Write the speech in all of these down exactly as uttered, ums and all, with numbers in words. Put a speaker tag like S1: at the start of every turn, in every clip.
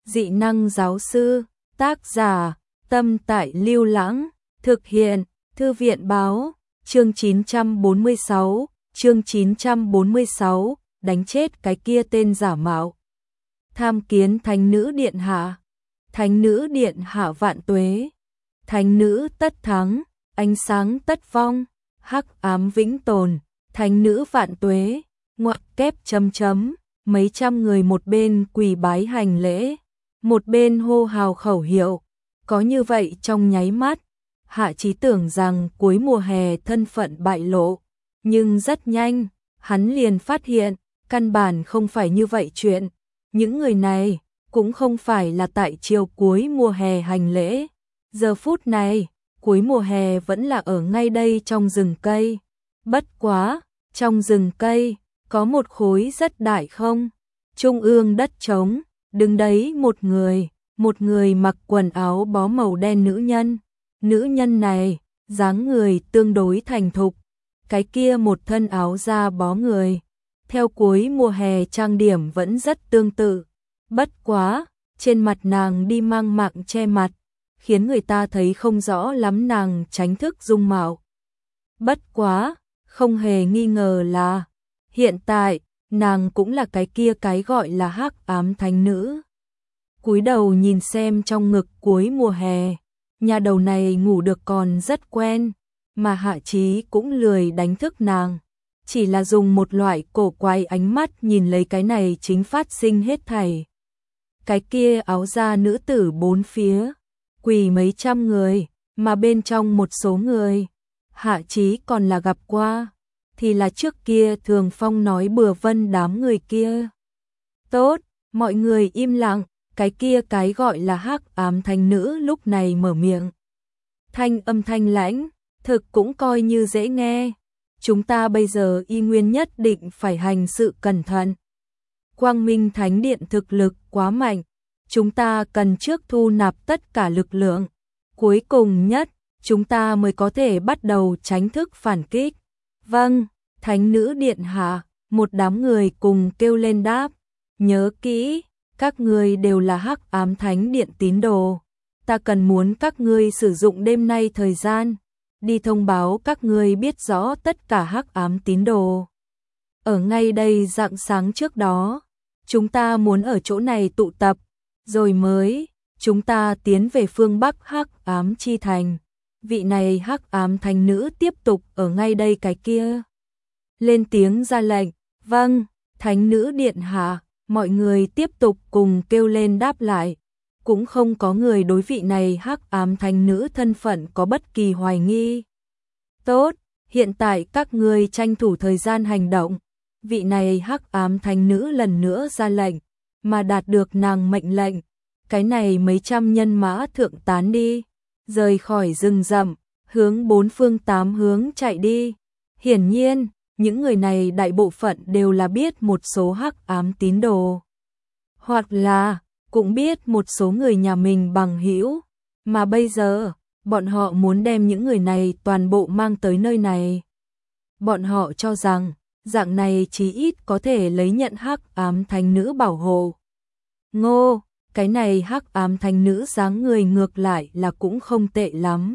S1: dị năng giáo sư, tác giả, Tâm Tại Lưu Lãng, thực hiện, Thư viện báo, chương chín trăm bốn mươi sáu, chương chín trăm bốn mươi sáu, đánh chết cái kia tên giả mạo. Tham kiến thánh nữ điện hạ, thánh nữ điện hạ vạn tuế, thánh nữ tất thắng, ánh sáng tất vong, hắc ám vĩnh tồn, thánh nữ vạn tuế, ngoặc kép chấm chấm, mấy trăm người một bên quỳ bái hành lễ, một bên hô hào khẩu hiệu. Có như vậy trong nháy mắt, Hạ Chí tưởng rằng cuối mùa hè thân phận bại lộ, nhưng rất nhanh, hắn liền phát hiện, căn bản không phải như vậy chuyện. Những người này cũng không phải là tại chiều cuối mùa hè hành lễ. Giờ phút này, cuối mùa hè vẫn là ở ngay đây trong rừng cây. Bất quá, trong rừng cây, có một khối rất đại không? Trung ương đất trống, đứng đấy một người, một người mặc quần áo bó màu đen nữ nhân. Nữ nhân này, dáng người tương đối thành thục, cái kia một thân áo da bó người. Theo cuối mùa hè trang điểm vẫn rất tương tự, bất quá, trên mặt nàng đi mang mạng che mặt, khiến người ta thấy không rõ lắm nàng tránh thức dung mạo. Bất quá, không hề nghi ngờ là, hiện tại, nàng cũng là cái kia cái gọi là hắc ám thánh nữ. Cúi đầu nhìn xem trong ngực cuối mùa hè, nhà đầu này ngủ được còn rất quen, mà Hạ Chí cũng lười đánh thức nàng. Chỉ là dùng một loại cổ quái ánh mắt nhìn lấy cái này chính phát sinh hết thảy. Cái kia áo da nữ tử bốn phía, quỳ mấy trăm người, mà bên trong một số người, Hạ Chí còn là gặp qua, thì là trước kia Thường Phong nói bừa vân đám người kia. Tốt, mọi người im lặng, cái kia cái gọi là hắc ám thánh nữ lúc này mở miệng. Thanh âm thanh lãnh, thực cũng coi như dễ nghe. Chúng ta bây giờ y nguyên nhất định phải hành sự cẩn thận. Quang Minh Thánh Điện thực lực quá mạnh, chúng ta cần trước thu nạp tất cả lực lượng. Cuối cùng nhất, chúng ta mới có thể bắt đầu tránh thức phản kích. Vâng, Thánh nữ điện hạ, một đám người cùng kêu lên đáp. Nhớ kỹ, các ngươi đều là hắc ám thánh điện tín đồ. Ta cần muốn các ngươi sử dụng đêm nay thời gian đi thông báo các ngươi biết rõ tất cả hắc ám tín đồ. Ở ngay đây rạng sáng trước đó, chúng ta muốn ở chỗ này tụ tập, rồi mới chúng ta tiến về phương Bắc hắc ám chi thành. Vị này hắc ám thánh nữ tiếp tục ở ngay đây cái kia. Lên tiếng ra lệnh, vâng, thánh nữ điện hạ, mọi người tiếp tục cùng kêu lên đáp lại. Cũng không có người đối vị này hắc ám thánh nữ thân phận có bất kỳ hoài nghi. Tốt, hiện tại các ngươi tranh thủ thời gian hành động. Vị này hắc ám thánh nữ lần nữa ra lệnh, mà đạt được nàng mệnh lệnh. Cái này mấy trăm nhân mã thượng tán đi, rời khỏi rừng rậm, hướng bốn phương tám hướng chạy đi. Hiển nhiên, những người này đại bộ phận đều là biết một số hắc ám tín đồ. Hoặc là cũng biết một số người nhà mình bằng hữu, mà bây giờ, bọn họ muốn đem những người này toàn bộ mang tới nơi này. Bọn họ cho rằng, dạng này chí ít có thể lấy nhận hắc ám thánh nữ bảo hộ. Ngô, cái này hắc ám thánh nữ dáng người ngược lại là cũng không tệ lắm.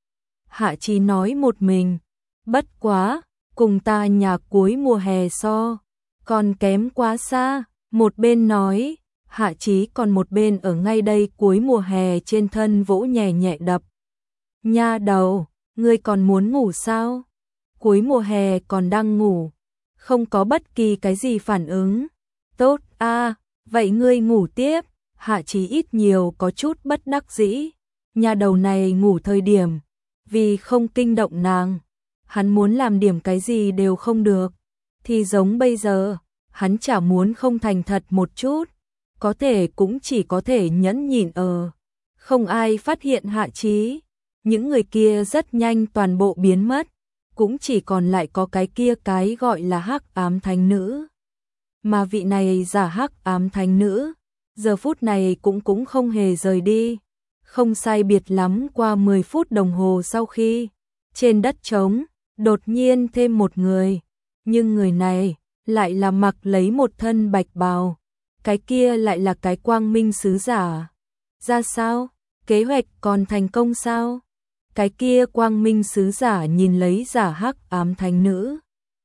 S1: Hạ Chí nói một mình, bất quá, cùng ta nhà cuối mùa hè so, còn kém quá xa, một bên nói. Hạ Chí còn một bên ở ngay đây cuối mùa hè trên thân vỗ nhẹ nhẹ đập. Nha đầu, ngươi còn muốn ngủ sao? Cuối mùa hè còn đang ngủ, không có bất kỳ cái gì phản ứng. Tốt a, vậy ngươi ngủ tiếp. Hạ Chí ít nhiều có chút bất đắc dĩ. Nha đầu này ngủ thời điểm, vì không kinh động nàng, hắn muốn làm điểm cái gì đều không được. Thì giống bây giờ, hắn chả muốn không thành thật một chút. Có thể cũng chỉ có thể nhẫn nhịn ở. Không ai phát hiện Hạ Chí. Những người kia rất nhanh toàn bộ biến mất. Cũng chỉ còn lại có cái kia cái gọi là hắc ám thánh nữ. Mà vị này giả hắc ám thánh nữ, giờ phút này cũng cũng không hề rời đi. Không sai biệt lắm qua mười phút đồng hồ sau khi, trên đất trống, đột nhiên thêm một người. Nhưng người này lại là mặc lấy một thân bạch bào. cái kia lại là cái quang minh sứ giả. Ra sao? Kế hoạch còn thành công sao? Cái kia quang minh sứ giả nhìn lấy giả hắc ám thánh nữ.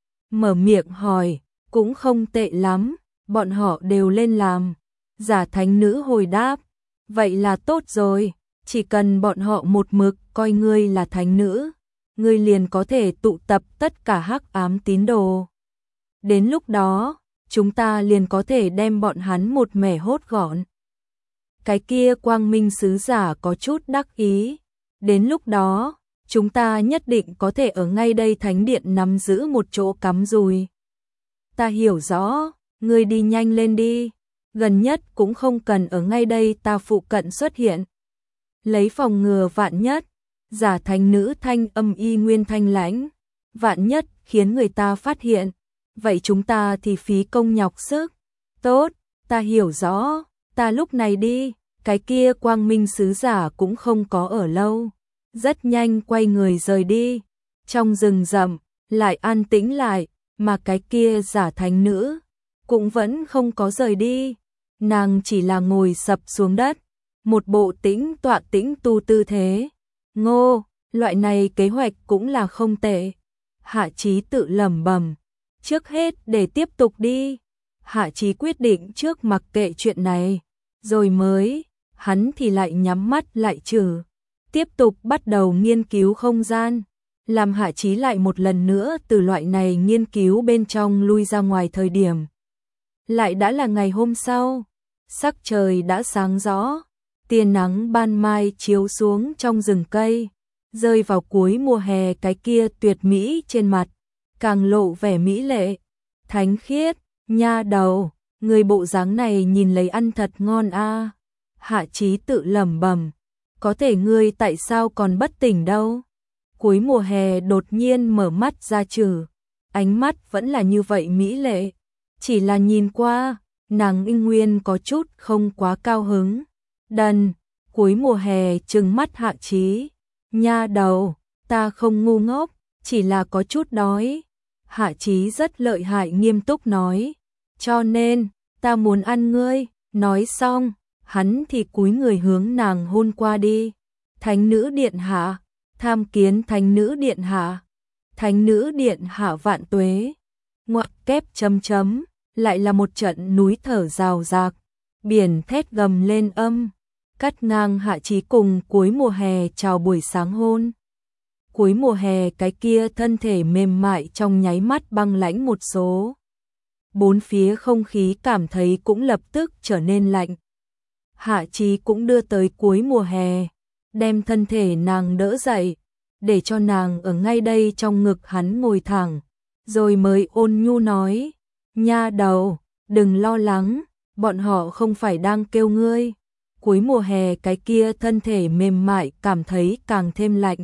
S1: Mở miệng hỏi, cũng không tệ lắm, bọn họ đều lên làm. Giả thánh nữ hồi đáp, vậy là tốt rồi, chỉ cần bọn họ một mực coi ngươi là thánh nữ, ngươi liền có thể tụ tập tất cả hắc ám tín đồ. Đến lúc đó, chúng ta liền có thể đem bọn hắn một mẻ hốt gọn. Cái kia quang minh sứ giả có chút đắc ý. Đến lúc đó, chúng ta nhất định có thể ở ngay đây thánh điện nắm giữ một chỗ cắm rùi. Ta hiểu rõ, ngươi đi nhanh lên đi. Gần nhất cũng không cần ở ngay đây ta phụ cận xuất hiện. Lấy phòng ngừa vạn nhất, giả thánh nữ thanh âm y nguyên thanh lãnh. Vạn nhất khiến người ta phát hiện, vậy chúng ta thì phí công nhọc sức. Tốt, ta hiểu rõ, ta lúc này đi. Cái kia quang minh sứ giả cũng không có ở lâu, rất nhanh quay người rời đi. Trong rừng rậm lại an tĩnh lại, mà cái kia giả thánh nữ cũng vẫn không có rời đi. Nàng chỉ là ngồi sập xuống đất, một bộ tĩnh tọa tĩnh tu tư thế. Ngô, loại này kế hoạch cũng là không tệ. Hạ Chí tự lẩm bẩm, trước hết để tiếp tục đi. Hạ Chí quyết định trước mặc kệ chuyện này, rồi mới hắn thì lại nhắm mắt lại trừ, tiếp tục bắt đầu nghiên cứu không gian, làm Hạ Chí lại một lần nữa từ loại này nghiên cứu bên trong lui ra ngoài thời điểm. Lại đã là ngày hôm sau, sắc trời đã sáng rõ, tia nắng ban mai chiếu xuống trong rừng cây, rơi vào cuối mùa hè cái kia tuyệt mỹ trên mặt, càng lộ vẻ mỹ lệ, thánh khiết, nha đầu, người bộ dáng này nhìn lấy ăn thật ngon a. Hạ Chí tự lẩm bẩm, có thể ngươi tại sao còn bất tỉnh đâu? Cuối mùa hè đột nhiên mở mắt ra trừ, ánh mắt vẫn là như vậy mỹ lệ, chỉ là nhìn qua, nàng y nguyên có chút không quá cao hứng. Đần, cuối mùa hè trừng mắt Hạ Chí, nha đầu, ta không ngu ngốc, chỉ là có chút đói. Hạ Chí rất lợi hại nghiêm túc nói, cho nên, ta muốn ăn ngươi. Nói xong, hắn thì cúi người hướng nàng hôn qua đi. Thánh nữ điện hạ, tham kiến thánh nữ điện hạ. Thánh nữ điện hạ vạn tuế. Ngoặc kép chấm chấm, lại là một trận núi thở rào rạc, biển thét gầm lên âm, cắt ngang Hạ Chí cùng cuối mùa hè chào buổi sáng hôn. Cuối mùa hè cái kia thân thể mềm mại trong nháy mắt băng lãnh một số. Bốn phía không khí cảm thấy cũng lập tức trở nên lạnh. Hạ Chí cũng đưa tới cuối mùa hè, đem thân thể nàng đỡ dậy, để cho nàng ở ngay đây trong ngực hắn ngồi thẳng, rồi mới ôn nhu nói, nha đầu, đừng lo lắng, bọn họ không phải đang kêu ngươi. Cuối mùa hè cái kia thân thể mềm mại cảm thấy càng thêm lạnh.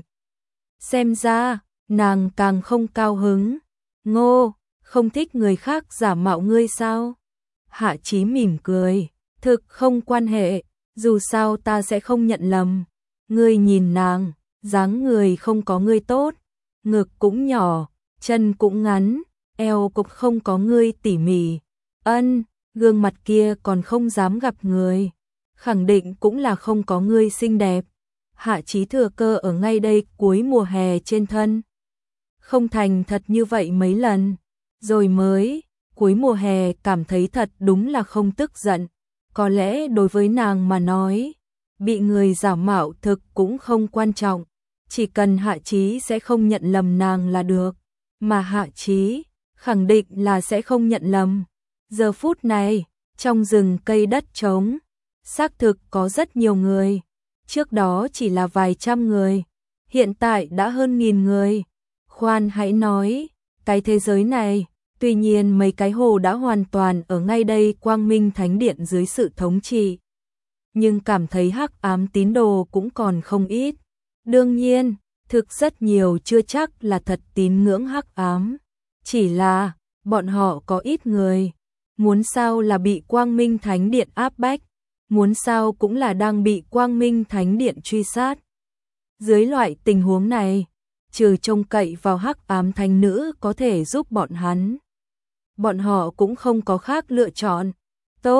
S1: Xem ra, nàng càng không cao hứng. Ngô, không thích người khác giả mạo ngươi sao? Hạ Chí mỉm cười, thực không quan hệ, dù sao ta sẽ không nhận lầm. Ngươi nhìn nàng, dáng người không có ngươi tốt, ngực cũng nhỏ, chân cũng ngắn, eo cũng không có ngươi tỉ mỉ. Ân, gương mặt kia còn không dám gặp người, khẳng định cũng là không có ngươi xinh đẹp. Hạ Chí thừa cơ ở ngay đây cuối mùa hè trên thân. Không thành thật như vậy mấy lần, rồi mới, cuối mùa hè cảm thấy thật đúng là không tức giận. Có lẽ đối với nàng mà nói, bị người giả mạo thực cũng không quan trọng, chỉ cần Hạ Chí sẽ không nhận lầm nàng là được, mà Hạ Chí khẳng định là sẽ không nhận lầm. Giờ phút này, trong rừng cây đất trống, xác thực có rất nhiều người, trước đó chỉ là vài trăm người, hiện tại đã hơn nghìn người. Khoan hãy nói, cái thế giới này, tuy nhiên mấy cái hồ đã hoàn toàn ở ngay đây Quang Minh Thánh Điện dưới sự thống trị, nhưng cảm thấy hắc ám tín đồ cũng còn không ít. Đương nhiên, thực rất nhiều chưa chắc là thật tín ngưỡng hắc ám, chỉ là bọn họ có ít người, muốn sao là bị Quang Minh Thánh Điện áp bách, muốn sao cũng là đang bị Quang Minh Thánh Điện truy sát. Dưới loại tình huống này, trừ trông cậy vào hắc ám thánh nữ có thể giúp bọn hắn, bọn họ cũng không có khác lựa chọn. Tốt,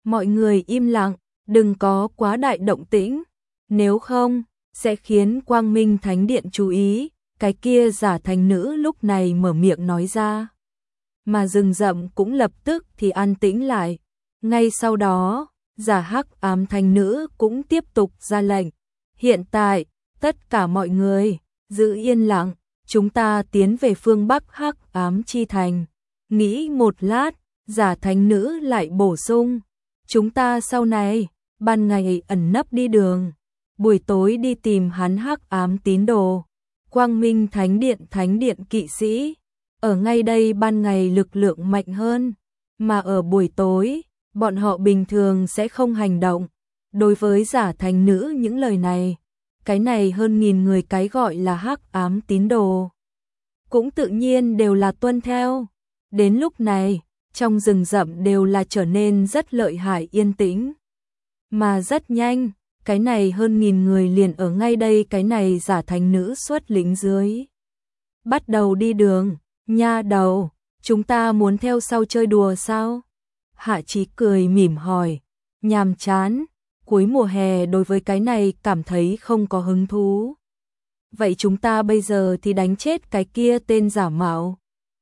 S1: Mọi người im lặng, đừng có quá đại động tĩnh, nếu không, sẽ khiến Quang Minh Thánh Điện chú ý. Cái kia giả thành nữ lúc này mở miệng nói ra. Mà rừng rậm cũng lập tức thì an tĩnh lại. Ngay sau đó, giả hắc ám thành nữ cũng tiếp tục ra lệnh. Hiện tại, tất cả mọi người, giữ yên lặng, chúng ta tiến về phương Bắc hắc ám chi thành. Nghĩ một lát, giả thánh nữ lại bổ sung. Chúng ta sau này, ban ngày ẩn nấp đi đường, buổi tối đi tìm hắn hắc ám tín đồ. Quang Minh Thánh Điện Thánh Điện kỵ sĩ, ở ngay đây ban ngày lực lượng mạnh hơn, mà ở buổi tối, bọn họ bình thường sẽ không hành động. Đối với giả thánh nữ những lời này, cái này hơn nghìn người cái gọi là hắc ám tín đồ, cũng tự nhiên đều là tuân theo. Đến lúc này, trong rừng rậm đều là trở nên rất lợi hại yên tĩnh. Mà rất nhanh, cái này hơn nghìn người liền ở ngay đây cái này giả thánh nữ xuất lĩnh dưới. Bắt đầu đi đường, nha đầu, chúng ta muốn theo sau chơi đùa sao? Hạ Chí cười mỉm hỏi, nhàm chán, cuối mùa hè đối với cái này cảm thấy không có hứng thú. Vậy chúng ta bây giờ thì đánh chết cái kia tên giả mạo.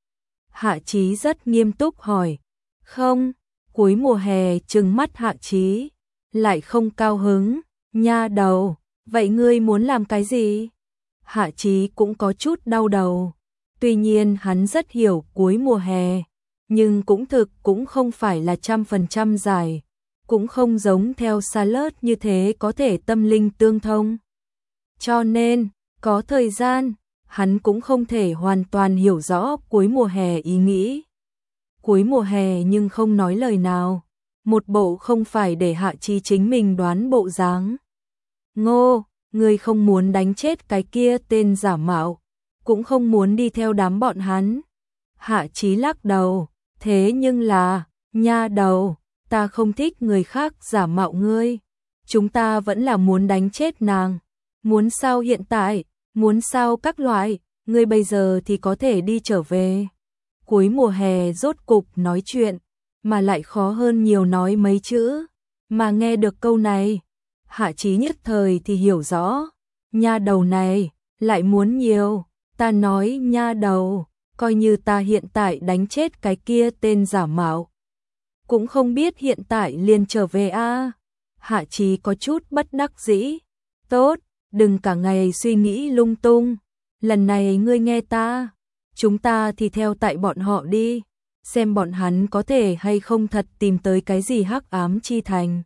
S1: Hạ Chí rất nghiêm túc hỏi, không, cuối mùa hè trừng mắt Hạ Chí, lại không cao hứng, nha đầu, vậy ngươi muốn làm cái gì? Hạ Chí cũng có chút đau đầu, tuy nhiên hắn rất hiểu cuối mùa hè, nhưng cũng thực cũng không phải là trăm phần trăm dài, cũng không giống theo Salad như thế có thể tâm linh tương thông. Cho nên, có thời gian, hắn cũng không thể hoàn toàn hiểu rõ cuối mùa hè ý nghĩ. Cuối mùa hè nhưng không nói lời nào, một bộ không phải để Hạ Chí chính mình đoán bộ dáng. Ngô, ngươi không muốn đánh chết cái kia tên giả mạo, cũng không muốn đi theo đám bọn hắn. Hạ Chí lắc đầu, thế nhưng là, nha đầu, ta không thích người khác giả mạo ngươi. Chúng ta vẫn là muốn đánh chết nàng. Muốn sao hiện tại, muốn sao các loại, ngươi bây giờ thì có thể đi trở về. Cuối mùa hè rốt cục nói chuyện, mà lại khó hơn nhiều nói mấy chữ. Mà nghe được câu này, Hạ Chí nhất thời thì hiểu rõ. Nha đầu này, lại muốn nhiều. Ta nói nha đầu, coi như ta hiện tại đánh chết cái kia tên giả mạo, cũng không biết hiện tại liền trở về a. À. Hạ Chí có chút bất đắc dĩ. Tốt, đừng cả ngày suy nghĩ lung tung. Lần này ngươi nghe ta, chúng ta thì theo tại bọn họ đi, xem bọn hắn có thể hay không thật tìm tới cái gì hắc ám chi thành.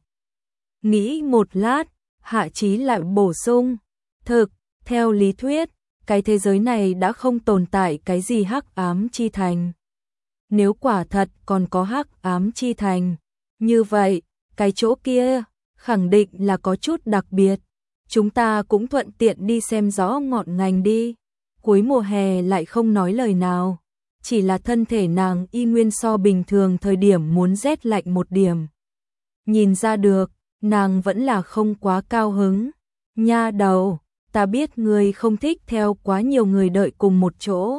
S1: Nghĩ một lát, Hạ Chí lại bổ sung, thực, theo lý thuyết, cái thế giới này đã không tồn tại cái gì hắc ám chi thành. Nếu quả thật còn có hắc ám chi thành, như vậy, cái chỗ kia khẳng định là có chút đặc biệt. Chúng ta cũng thuận tiện đi xem rõ ngọn ngành đi. Cuối mùa hè lại không nói lời nào, chỉ là thân thể nàng y nguyên so bình thường thời điểm muốn rét lạnh một điểm. Nhìn ra được, nàng vẫn là không quá cao hứng. Nha đầu, ta biết ngươi không thích theo quá nhiều người đợi cùng một chỗ.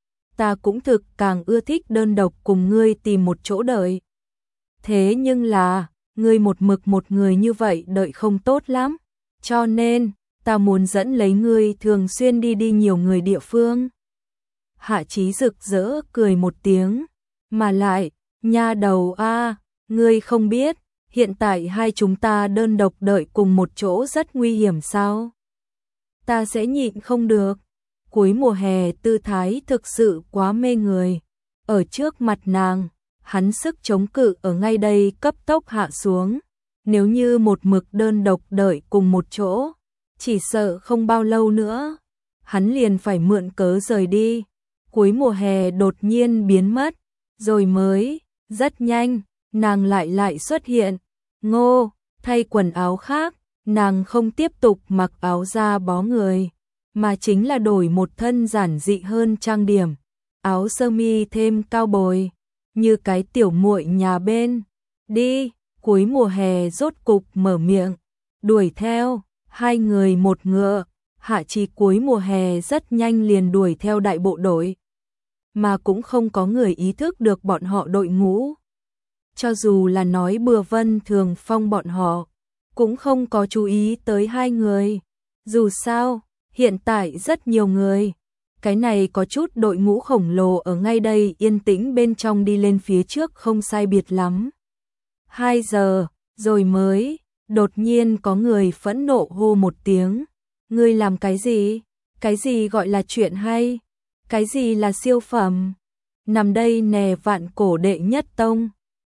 S1: Ta cũng thực càng ưa thích đơn độc cùng ngươi tìm một chỗ đợi. Thế nhưng là, ngươi một mực một người như vậy đợi không tốt lắm. Cho nên, ta muốn dẫn lấy ngươi thường xuyên đi đi nhiều người địa phương. Hạ Chí rực rỡ cười một tiếng, mà lại, nha đầu a, ngươi không biết, hiện tại hai chúng ta đơn độc đợi cùng một chỗ rất nguy hiểm sao? Ta sẽ nhịn không được. Cuối mùa hè tư thái thực sự quá mê người. Ở trước mặt nàng, hắn sức chống cự ở ngay đây cấp tốc hạ xuống. Nếu như một mực đơn độc đợi cùng một chỗ, chỉ sợ không bao lâu nữa, hắn liền phải mượn cớ rời đi. Cuối mùa hè đột nhiên biến mất, rồi mới, rất nhanh, nàng lại lại xuất hiện. Ngô, thay quần áo khác, nàng không tiếp tục mặc áo da bó người, mà chính là đổi một thân giản dị hơn trang điểm, áo sơ mi thêm cao bồi, như cái tiểu muội nhà bên. Đi, cuối mùa hè rốt cục mở miệng, đuổi theo, hai người một ngựa. Hạ Chí cuối mùa hè rất nhanh liền đuổi theo đại bộ đội, mà cũng không có người ý thức được bọn họ đội ngũ. cho dù là nói bừa Vân Thường Phong bọn họ, cũng không có chú ý tới hai người. Dù sao, hiện tại rất nhiều người. Cái này có chút đội ngũ khổng lồ ở ngay đây yên tĩnh bên trong đi lên phía trước không sai biệt lắm. Hai giờ, rồi mới, đột nhiên có người phẫn nộ hô một tiếng. Ngươi làm cái gì? Cái gì gọi là chuyện hay? Cái gì là siêu phẩm? Nằm đây nè Vạn Cổ đệ nhất tông.